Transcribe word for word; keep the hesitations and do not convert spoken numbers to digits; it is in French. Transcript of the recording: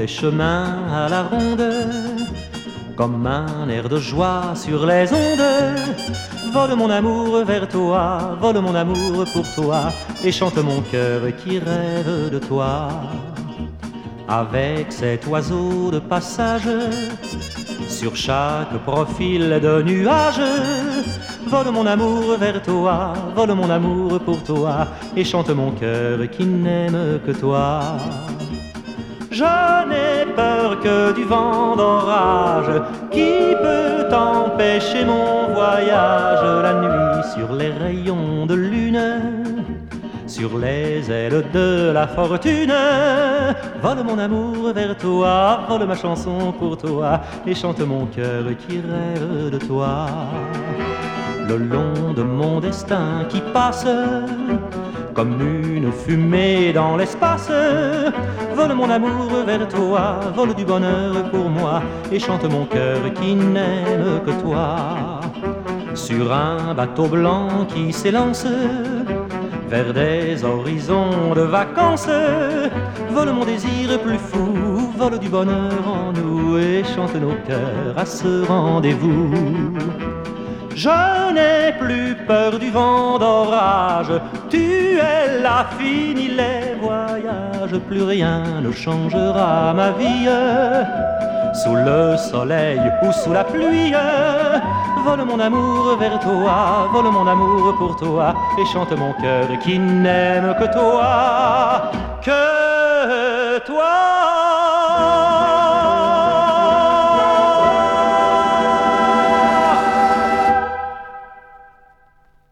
les chemins à la ronde, comme un air de joie sur les ondes. Vole mon amour vers toi, vole mon amour pour toi, et chante mon cœur qui rêve de toi. Avec cet oiseau de passage, sur chaque profil de nuage, vole mon amour vers toi, vole mon amour pour toi, et chante mon cœur qui n'aime que toi. Je n'ai peur que du vent d'orage qui peut empêcher mon voyage. La nuit sur les rayons de lune, sur les ailes de la fortune, vole mon amour vers toi, vole ma chanson pour toi, et chante mon cœur qui rêve de toi. Le long de mon destin qui passe, comme une fumée dans l'espace, vole mon amour vers toi, vole du bonheur pour moi, et chante mon cœur qui n'aime que toi. Sur un bateau blanc qui s'élance vers des horizons de vacances, vole mon désir plus fou, vole du bonheur en nous, et chante nos cœurs à ce rendez-vous. Je n'ai plus peur du vent d'orage, tu es là, fini les voyages, plus rien ne changera ma vie. Sous le soleil ou sous la pluie, vole mon amour vers toi, vole mon amour pour toi, et chante mon cœur qui n'aime que toi. Que